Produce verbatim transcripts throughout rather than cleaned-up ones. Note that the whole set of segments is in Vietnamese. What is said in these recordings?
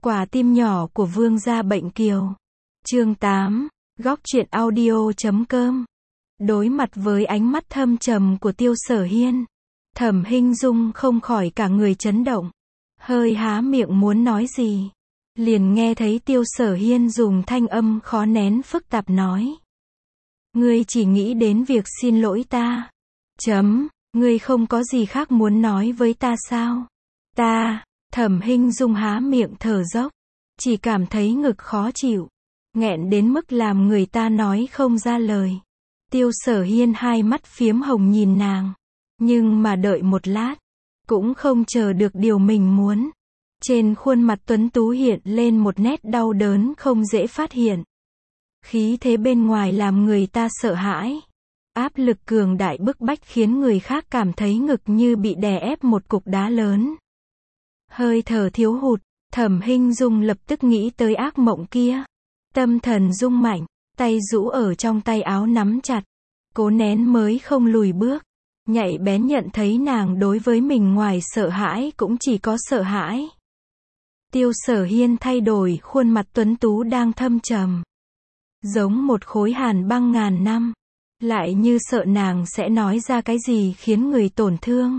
Quả tim nhỏ của vương gia bệnh kiều. Chương tám. Góc truyện audio chấm com. Đối mặt với ánh mắt thâm trầm của Tiêu Sở Hiên, Thẩm Hinh Dung không khỏi cả người chấn động. Hơi há miệng muốn nói gì, liền nghe thấy Tiêu Sở Hiên dùng thanh âm khó nén phức tạp nói. Ngươi chỉ nghĩ đến việc xin lỗi ta. Chấm, ngươi không có gì khác muốn nói với ta sao? Ta, Thẩm Hinh Dung há miệng thở dốc, chỉ cảm thấy ngực khó chịu, nghẹn đến mức làm người ta nói không ra lời. Tiêu Sở Hiên hai mắt phiếm hồng nhìn nàng, nhưng mà đợi một lát, cũng không chờ được điều mình muốn. Trên khuôn mặt tuấn tú hiện lên một nét đau đớn không dễ phát hiện. Khí thế bên ngoài làm người ta sợ hãi. Áp lực cường đại bức bách khiến người khác cảm thấy ngực như bị đè ép một cục đá lớn. Hơi thở thiếu hụt, Thẩm Hinh Dung lập tức nghĩ tới ác mộng kia. Tâm thần rung mạnh, tay rũ ở trong tay áo nắm chặt, cố nén mới không lùi bước. Nhạy bén nhận thấy nàng đối với mình ngoài sợ hãi cũng chỉ có sợ hãi. Tiêu Sở Hiên thay đổi khuôn mặt tuấn tú đang thâm trầm, giống một khối hàn băng ngàn năm, lại như sợ nàng sẽ nói ra cái gì khiến người tổn thương.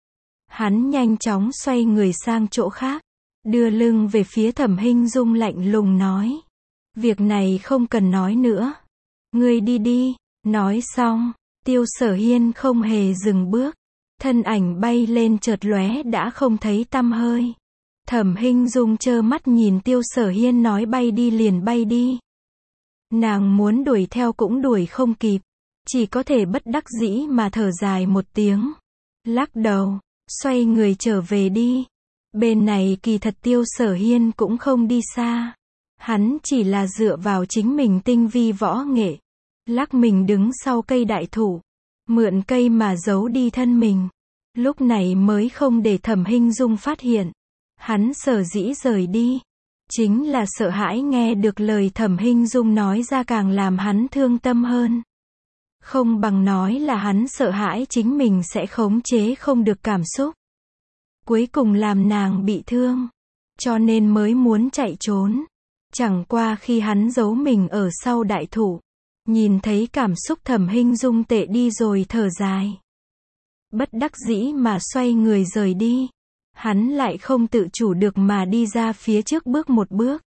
Hắn nhanh chóng xoay người sang chỗ khác, đưa lưng về phía Thẩm Hinh Dung lạnh lùng nói. Việc này không cần nói nữa. Ngươi đi đi. Nói xong, Tiêu Sở Hiên không hề dừng bước. Thân ảnh bay lên chợt lóe đã không thấy tăm hơi. Thẩm Hinh Dung trơ mắt nhìn Tiêu Sở Hiên nói bay đi liền bay đi. Nàng muốn đuổi theo cũng đuổi không kịp. Chỉ có thể bất đắc dĩ mà thở dài một tiếng. Lắc đầu, xoay người trở về đi. Bên này kỳ thật Tiêu Sở Hiên cũng không đi xa. Hắn chỉ là dựa vào chính mình tinh vi võ nghệ. Lắc mình đứng sau cây đại thụ. Mượn cây mà giấu đi thân mình. Lúc này mới không để Thẩm Hinh Dung phát hiện. Hắn sở dĩ rời đi. Chính là sợ hãi nghe được lời Thẩm Hinh Dung nói ra càng làm hắn thương tâm hơn. Không bằng nói là hắn sợ hãi chính mình sẽ khống chế không được cảm xúc. Cuối cùng làm nàng bị thương. Cho nên mới muốn chạy trốn. Chẳng qua khi hắn giấu mình ở sau đại thụ, nhìn thấy cảm xúc Thẩm Hinh Dung tệ đi rồi thở dài. Bất đắc dĩ mà xoay người rời đi. Hắn lại không tự chủ được mà đi ra phía trước bước một bước.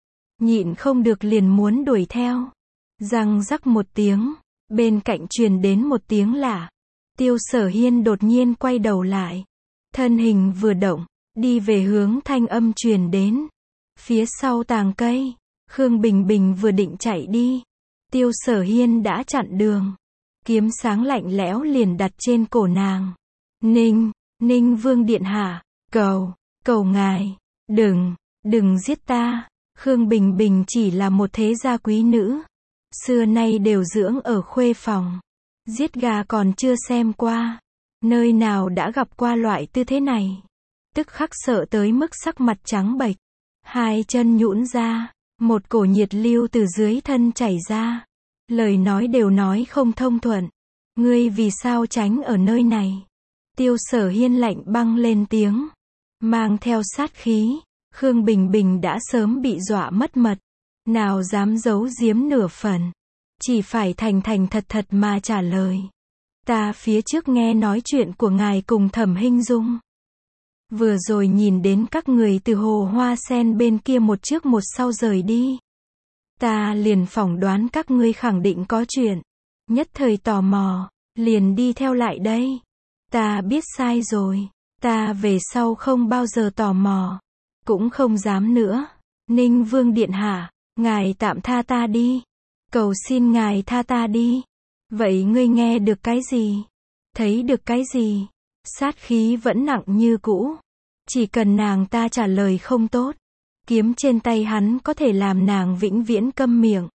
Nhịn không được liền muốn đuổi theo. Răng rắc một tiếng, bên cạnh truyền đến một tiếng lạ. Tiêu Sở Hiên đột nhiên quay đầu lại. Thân hình vừa động, đi về hướng thanh âm truyền đến. Phía sau tàng cây, Khương Bình Bình vừa định chạy đi. Tiêu Sở Hiên đã chặn đường. Kiếm sáng lạnh lẽo liền đặt trên cổ nàng. Ninh, Ninh Vương Điện Hạ, cầu, cầu ngài, đừng, đừng giết ta. Khương Bình Bình chỉ là một thế gia quý nữ. Xưa nay đều dưỡng ở khuê phòng. Giết gà còn chưa xem qua. Nơi nào đã gặp qua loại tư thế này. Tức khắc sợ tới mức sắc mặt trắng bệch. Hai chân nhũn ra, một cổ nhiệt lưu từ dưới thân chảy ra. Lời nói đều nói không thông thuận. Ngươi vì sao tránh ở nơi này? Tiêu Sở Hiên lạnh băng lên tiếng, mang theo sát khí. Khương Bình Bình đã sớm bị dọa mất mật, nào dám giấu giếm nửa phần, chỉ phải thành thành thật thật mà trả lời. Ta phía trước nghe nói chuyện của ngài cùng Thẩm Hinh Dung. Vừa rồi nhìn đến các người từ hồ hoa sen bên kia một trước một sau rời đi. Ta liền phỏng đoán các ngươi khẳng định có chuyện. Nhất thời tò mò, liền đi theo lại đây. Ta biết sai rồi. Ta về sau không bao giờ tò mò. Cũng không dám nữa. Ninh Vương Điện Hạ, ngài tạm tha ta đi. Cầu xin ngài tha ta đi. Vậy ngươi nghe được cái gì? Thấy được cái gì? Sát khí vẫn nặng như cũ. Chỉ cần nàng ta trả lời không tốt, kiếm trên tay hắn có thể làm nàng vĩnh viễn câm miệng.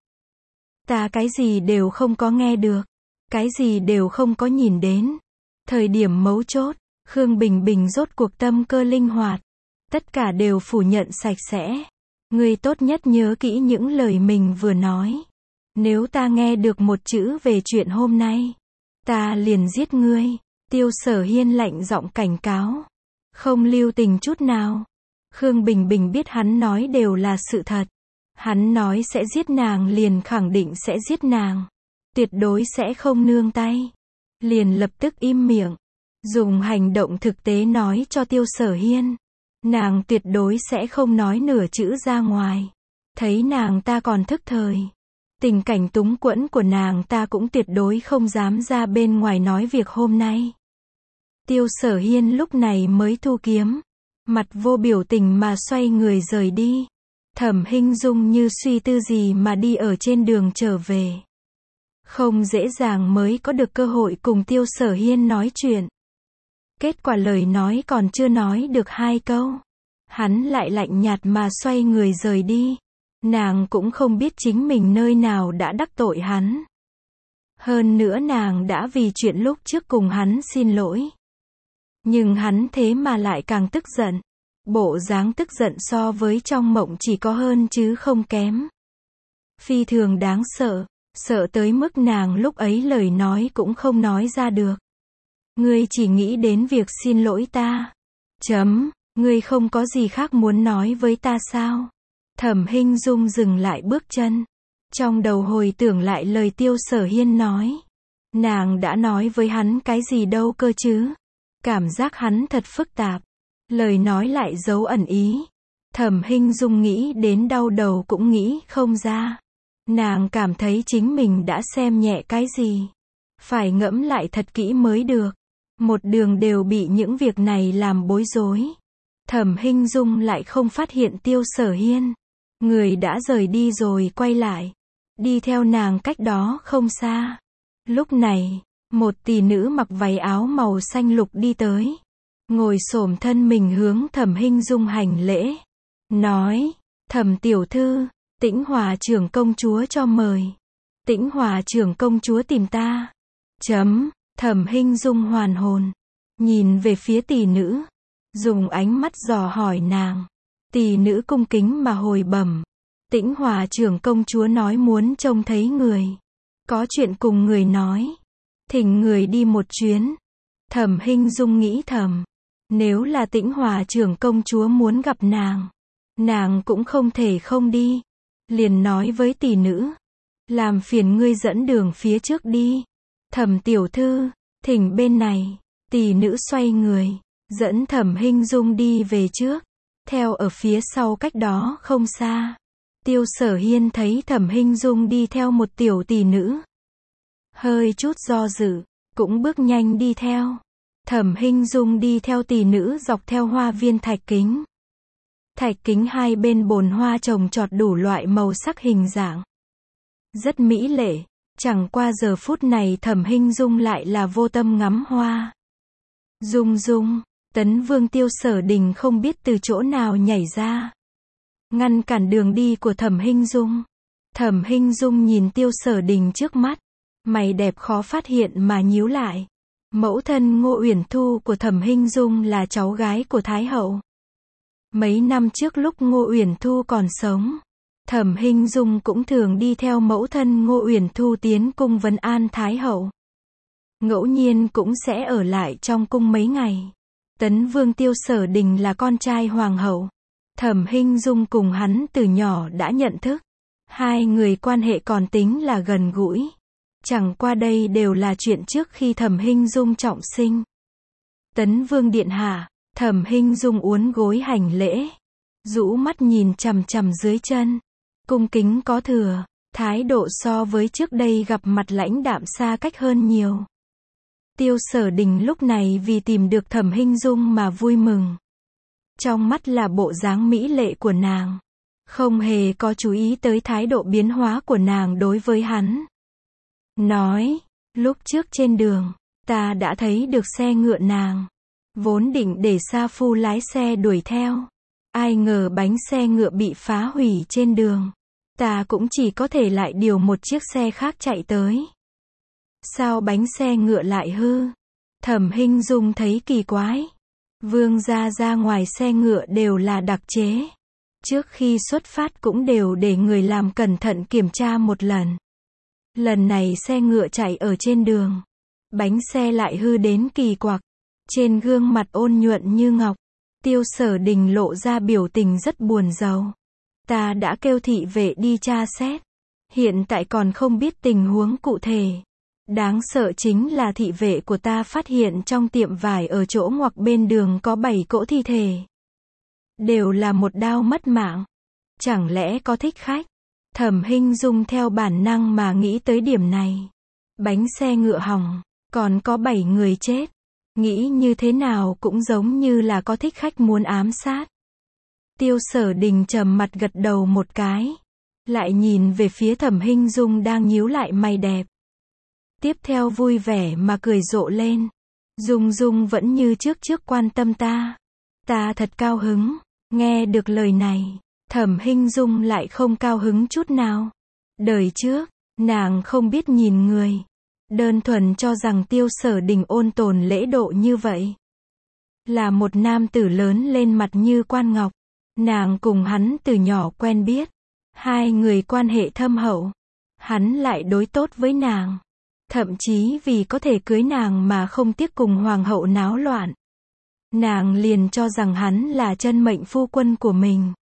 Ta cái gì đều không có nghe được, cái gì đều không có nhìn đến. Thời điểm mấu chốt, Khương Bình Bình rốt cuộc tâm cơ linh hoạt, tất cả đều phủ nhận sạch sẽ. Ngươi tốt nhất nhớ kỹ những lời mình vừa nói. Nếu ta nghe được một chữ về chuyện hôm nay, ta liền giết ngươi. Tiêu Sở Hiên lạnh giọng cảnh cáo, không lưu tình chút nào. Khương Bình Bình biết hắn nói đều là sự thật. Hắn nói sẽ giết nàng liền khẳng định sẽ giết nàng. Tuyệt đối sẽ không nương tay. Liền lập tức im miệng. Dùng hành động thực tế nói cho Tiêu Sở Hiên. Nàng tuyệt đối sẽ không nói nửa chữ ra ngoài. Thấy nàng ta còn thức thời. Tình cảnh túng quẫn của nàng ta cũng tuyệt đối không dám ra bên ngoài nói việc hôm nay. Tiêu Sở Hiên lúc này mới thu kiếm. Mặt vô biểu tình mà xoay người rời đi. Thẩm Hinh Dung như suy tư gì mà đi ở trên đường trở về. Không dễ dàng mới có được cơ hội cùng Tiêu Sở Hiên nói chuyện. Kết quả lời nói còn chưa nói được hai câu. Hắn lại lạnh nhạt mà xoay người rời đi. Nàng cũng không biết chính mình nơi nào đã đắc tội hắn. Hơn nữa nàng đã vì chuyện lúc trước cùng hắn xin lỗi. Nhưng hắn thế mà lại càng tức giận. Bộ dáng tức giận so với trong mộng chỉ có hơn chứ không kém. Phi thường đáng sợ. Sợ tới mức nàng lúc ấy lời nói cũng không nói ra được. Ngươi chỉ nghĩ đến việc xin lỗi ta. Chấm. Ngươi không có gì khác muốn nói với ta sao? Thẩm Hinh Dung dừng lại bước chân. Trong đầu hồi tưởng lại lời Tiêu Sở Hiên nói. Nàng đã nói với hắn cái gì đâu cơ chứ? Cảm giác hắn thật phức tạp. Lời nói lại giấu ẩn ý. Thẩm Hinh Dung nghĩ đến đau đầu cũng nghĩ không ra. Nàng cảm thấy chính mình đã xem nhẹ cái gì. Phải ngẫm lại thật kỹ mới được. Một đường đều bị những việc này làm bối rối. Thẩm Hinh Dung lại không phát hiện Tiêu Sở Hiên. Người đã rời đi rồi quay lại. Đi theo nàng cách đó không xa. Lúc này, một tỷ nữ mặc váy áo màu xanh lục đi tới. Ngồi xổm thân mình hướng Thẩm Hinh Dung hành lễ. Nói, Thẩm tiểu thư, Tĩnh Hòa trưởng công chúa cho mời. Tĩnh Hòa trưởng công chúa tìm ta. Chấm, Thẩm Hinh Dung hoàn hồn. Nhìn về phía tỷ nữ. Dùng ánh mắt dò hỏi nàng. Tỷ nữ cung kính mà hồi bẩm. Tĩnh Hòa trưởng công chúa nói muốn trông thấy người. Có chuyện cùng người nói. Thỉnh người đi một chuyến. Thẩm Hinh Dung nghĩ thầm. Nếu là Tĩnh Hòa trưởng công chúa muốn gặp nàng. Nàng cũng không thể không đi. Liền nói với tỷ nữ. Làm phiền ngươi dẫn đường phía trước đi. Thẩm tiểu thư, thỉnh bên này. Tỷ nữ xoay người. Dẫn Thẩm Hinh Dung đi về trước. Theo ở phía sau cách đó không xa. Tiêu Sở Hiên thấy Thẩm Hinh Dung đi theo một tiểu tỷ nữ. Hơi chút do dự. Cũng bước nhanh đi theo. Thẩm Hinh Dung đi theo tỷ nữ dọc theo hoa viên thạch kính. Thạch kính hai bên bồn hoa trồng trọt đủ loại màu sắc hình dạng. Rất mỹ lệ. Chẳng qua giờ phút này Thẩm Hinh Dung lại là vô tâm ngắm hoa. Dung Dung. Tấn Vương Tiêu Sở Đình không biết từ chỗ nào nhảy ra. Ngăn cản đường đi của Thẩm Hinh Dung. Thẩm Hinh Dung nhìn Tiêu Sở Đình trước mắt. Mày đẹp khó phát hiện mà nhíu lại. Mẫu thân Ngô Uyển Thu của Thẩm Hinh Dung là cháu gái của Thái Hậu. Mấy năm trước lúc Ngô Uyển Thu còn sống. Thẩm Hinh Dung cũng thường đi theo mẫu thân Ngô Uyển Thu tiến cung vấn an Thái Hậu. Ngẫu nhiên cũng sẽ ở lại trong cung mấy ngày. Tấn Vương Tiêu Sở Đình là con trai hoàng hậu. Thẩm Hinh Dung cùng hắn từ nhỏ đã nhận thức. Hai người quan hệ còn tính là gần gũi. Chẳng qua đây đều là chuyện trước khi Thẩm Hinh Dung trọng sinh. Tấn Vương điện hạ, Thẩm Hinh Dung uốn gối hành lễ. Rũ mắt nhìn chằm chằm dưới chân. Cung kính có thừa. Thái độ so với trước đây gặp mặt lãnh đạm xa cách hơn nhiều. Tiêu Sở Đình lúc này vì tìm được Thẩm Hinh Dung mà vui mừng. Trong mắt là bộ dáng mỹ lệ của nàng. Không hề có chú ý tới thái độ biến hóa của nàng đối với hắn. Nói, lúc trước trên đường, ta đã thấy được xe ngựa nàng. Vốn định để Sa Phu lái xe đuổi theo. Ai ngờ bánh xe ngựa bị phá hủy trên đường. Ta cũng chỉ có thể lại điều một chiếc xe khác chạy tới. Sao bánh xe ngựa lại hư? Thẩm Hinh Dung thấy kỳ quái. Vương gia ra ngoài xe ngựa đều là đặc chế. Trước khi xuất phát cũng đều để người làm cẩn thận kiểm tra một lần. Lần này xe ngựa chạy ở trên đường. Bánh xe lại hư đến kỳ quặc. Trên gương mặt ôn nhuận như ngọc. Tiêu Sở Đình lộ ra biểu tình rất buồn rầu. Ta đã kêu thị vệ đi tra xét. Hiện tại còn không biết tình huống cụ thể. Đáng sợ chính là thị vệ của ta phát hiện trong tiệm vải ở chỗ ngoặc bên đường có bảy cỗ thi thể. Đều là một đao mất mạng. Chẳng lẽ có thích khách? Thẩm Hinh Dung theo bản năng mà nghĩ tới điểm này. Bánh xe ngựa hỏng, còn có bảy người chết. Nghĩ như thế nào cũng giống như là có thích khách muốn ám sát. Tiêu Sở Đình trầm mặt gật đầu một cái. Lại nhìn về phía Thẩm Hinh Dung đang nhíu lại mày đẹp. Tiếp theo vui vẻ mà cười rộ lên. Dung Dung vẫn như trước trước quan tâm ta. Ta thật cao hứng. Nghe được lời này, Thẩm Hinh Dung lại không cao hứng chút nào. Đời trước, nàng không biết nhìn người. Đơn thuần cho rằng Tiêu Sở Đình ôn tồn lễ độ như vậy. Là một nam tử lớn lên mặt như quan ngọc. Nàng cùng hắn từ nhỏ quen biết. Hai người quan hệ thâm hậu. Hắn lại đối tốt với nàng. Thậm chí vì có thể cưới nàng mà không tiếc cùng hoàng hậu náo loạn. Nàng liền cho rằng hắn là chân mệnh phu quân của mình.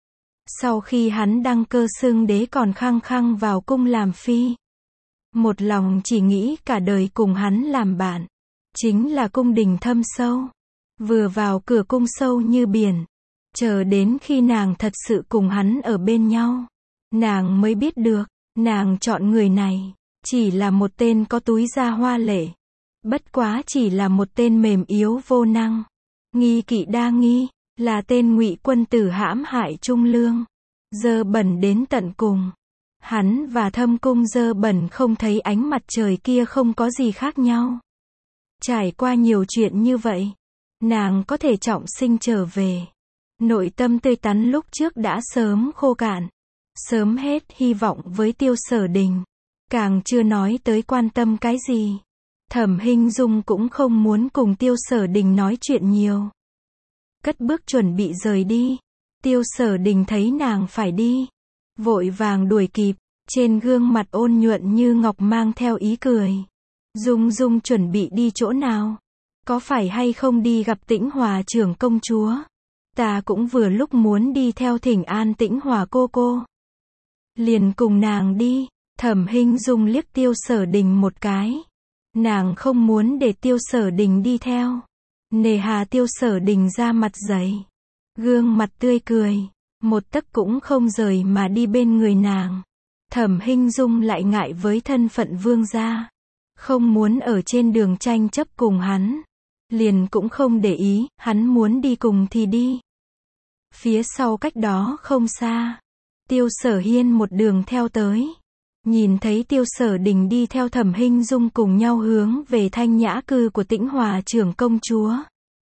Sau khi hắn đăng cơ xưng đế còn khăng khăng vào cung làm phi. Một lòng chỉ nghĩ cả đời cùng hắn làm bạn. Chính là cung đình thâm sâu. Vừa vào cửa cung sâu như biển. Chờ đến khi nàng thật sự cùng hắn ở bên nhau. Nàng mới biết được, nàng chọn người này. Chỉ là một tên có túi da hoa lệ. Bất quá chỉ là một tên mềm yếu vô năng. Nghi kỵ đa nghi. Là tên ngụy quân tử hãm hại trung lương. Dơ bẩn đến tận cùng. Hắn và thâm cung dơ bẩn không thấy ánh mặt trời kia không có gì khác nhau. Trải qua nhiều chuyện như vậy. Nàng có thể trọng sinh trở về. Nội tâm tươi tắn lúc trước đã sớm khô cạn. Sớm hết hy vọng với Tiêu Sở Đình. Càng chưa nói tới quan tâm cái gì. Thẩm Hinh Dung cũng không muốn cùng Tiêu Sở Đình nói chuyện nhiều. Cất bước chuẩn bị rời đi. Tiêu Sở Đình thấy nàng phải đi. Vội vàng đuổi kịp. Trên gương mặt ôn nhuận như ngọc mang theo ý cười. Dung Dung chuẩn bị đi chỗ nào? Có phải hay không đi gặp Tĩnh Hòa trưởng công chúa? Ta cũng vừa lúc muốn đi theo thỉnh an Tĩnh Hòa cô cô. Liền cùng nàng đi. Thẩm Hinh Dung liếc Tiêu Sở Đình một cái. Nàng không muốn để Tiêu Sở Đình đi theo. Nề hà Tiêu Sở Đình ra mặt dày. Gương mặt tươi cười. Một tấc cũng không rời mà đi bên người nàng. Thẩm Hinh Dung lại ngại với thân phận vương gia. Không muốn ở trên đường tranh chấp cùng hắn. Liền cũng không để ý, hắn muốn đi cùng thì đi. Phía sau cách đó không xa. Tiêu Sở Hiên một đường theo tới. Nhìn thấy Tiêu Sở Đình đi theo Thẩm Hinh Dung cùng nhau hướng về Thanh Nhã cư của Tĩnh Hòa trưởng công chúa.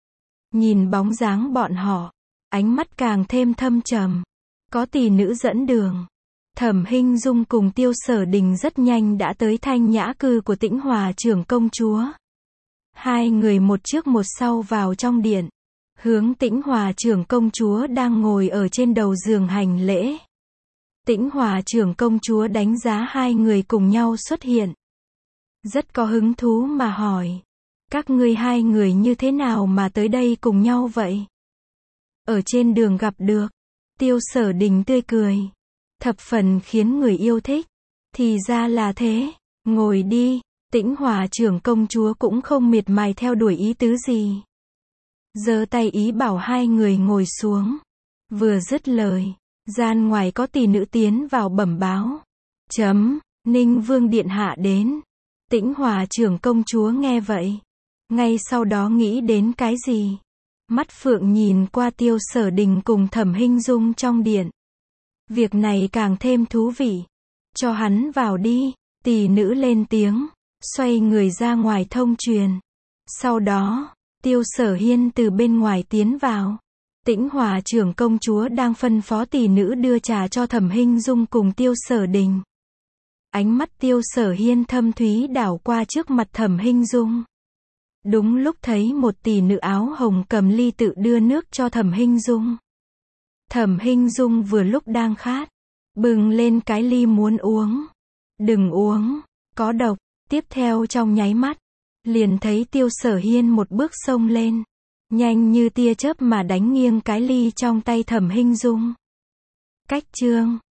Nhìn bóng dáng bọn họ, ánh mắt càng thêm thâm trầm. Có tỷ nữ dẫn đường. Thẩm Hinh Dung cùng Tiêu Sở Đình rất nhanh đã tới Thanh Nhã cư của Tĩnh Hòa trưởng công chúa. Hai người một trước một sau vào trong điện. Hướng Tĩnh Hòa trưởng công chúa đang ngồi ở trên đầu giường hành lễ. Tĩnh Hòa trưởng công chúa đánh giá hai người cùng nhau xuất hiện. Rất có hứng thú mà hỏi. Các ngươi hai người như thế nào mà tới đây cùng nhau vậy? Ở trên đường gặp được. Tiêu Sở Đình tươi cười. Thập phần khiến người yêu thích. Thì ra là thế. Ngồi đi. Tĩnh Hòa trưởng công chúa cũng không miệt mài theo đuổi ý tứ gì. Giơ tay ý bảo hai người ngồi xuống. Vừa dứt lời. Gian ngoài có tỷ nữ tiến vào bẩm báo. Chấm. Ninh Vương điện hạ đến. Tĩnh Hòa trưởng công chúa nghe vậy. Ngay sau đó nghĩ đến cái gì? Mắt phượng nhìn qua Tiêu Sở Đình cùng Thẩm Hinh Dung trong điện. Việc này càng thêm thú vị. Cho hắn vào đi. Tỷ nữ lên tiếng. Xoay người ra ngoài thông truyền. Sau đó, Tiêu Sở Hiên từ bên ngoài tiến vào. Tĩnh Hòa trưởng công chúa đang phân phó tỷ nữ đưa trà cho Thẩm Hinh Dung cùng Tiêu Sở Đình. Ánh mắt Tiêu Sở Hiên thâm thúy đảo qua trước mặt Thẩm Hinh Dung. Đúng lúc thấy một tỷ nữ áo hồng cầm ly tự đưa nước cho Thẩm Hinh Dung. Thẩm Hinh Dung vừa lúc đang khát. Bừng lên cái ly muốn uống. Đừng uống, có độc. Tiếp theo trong nháy mắt, liền thấy Tiêu Sở Hiên một bước xông lên. nhanh như tia chớp mà đánh nghiêng cái ly trong tay Thẩm Hinh Dung. Cách chương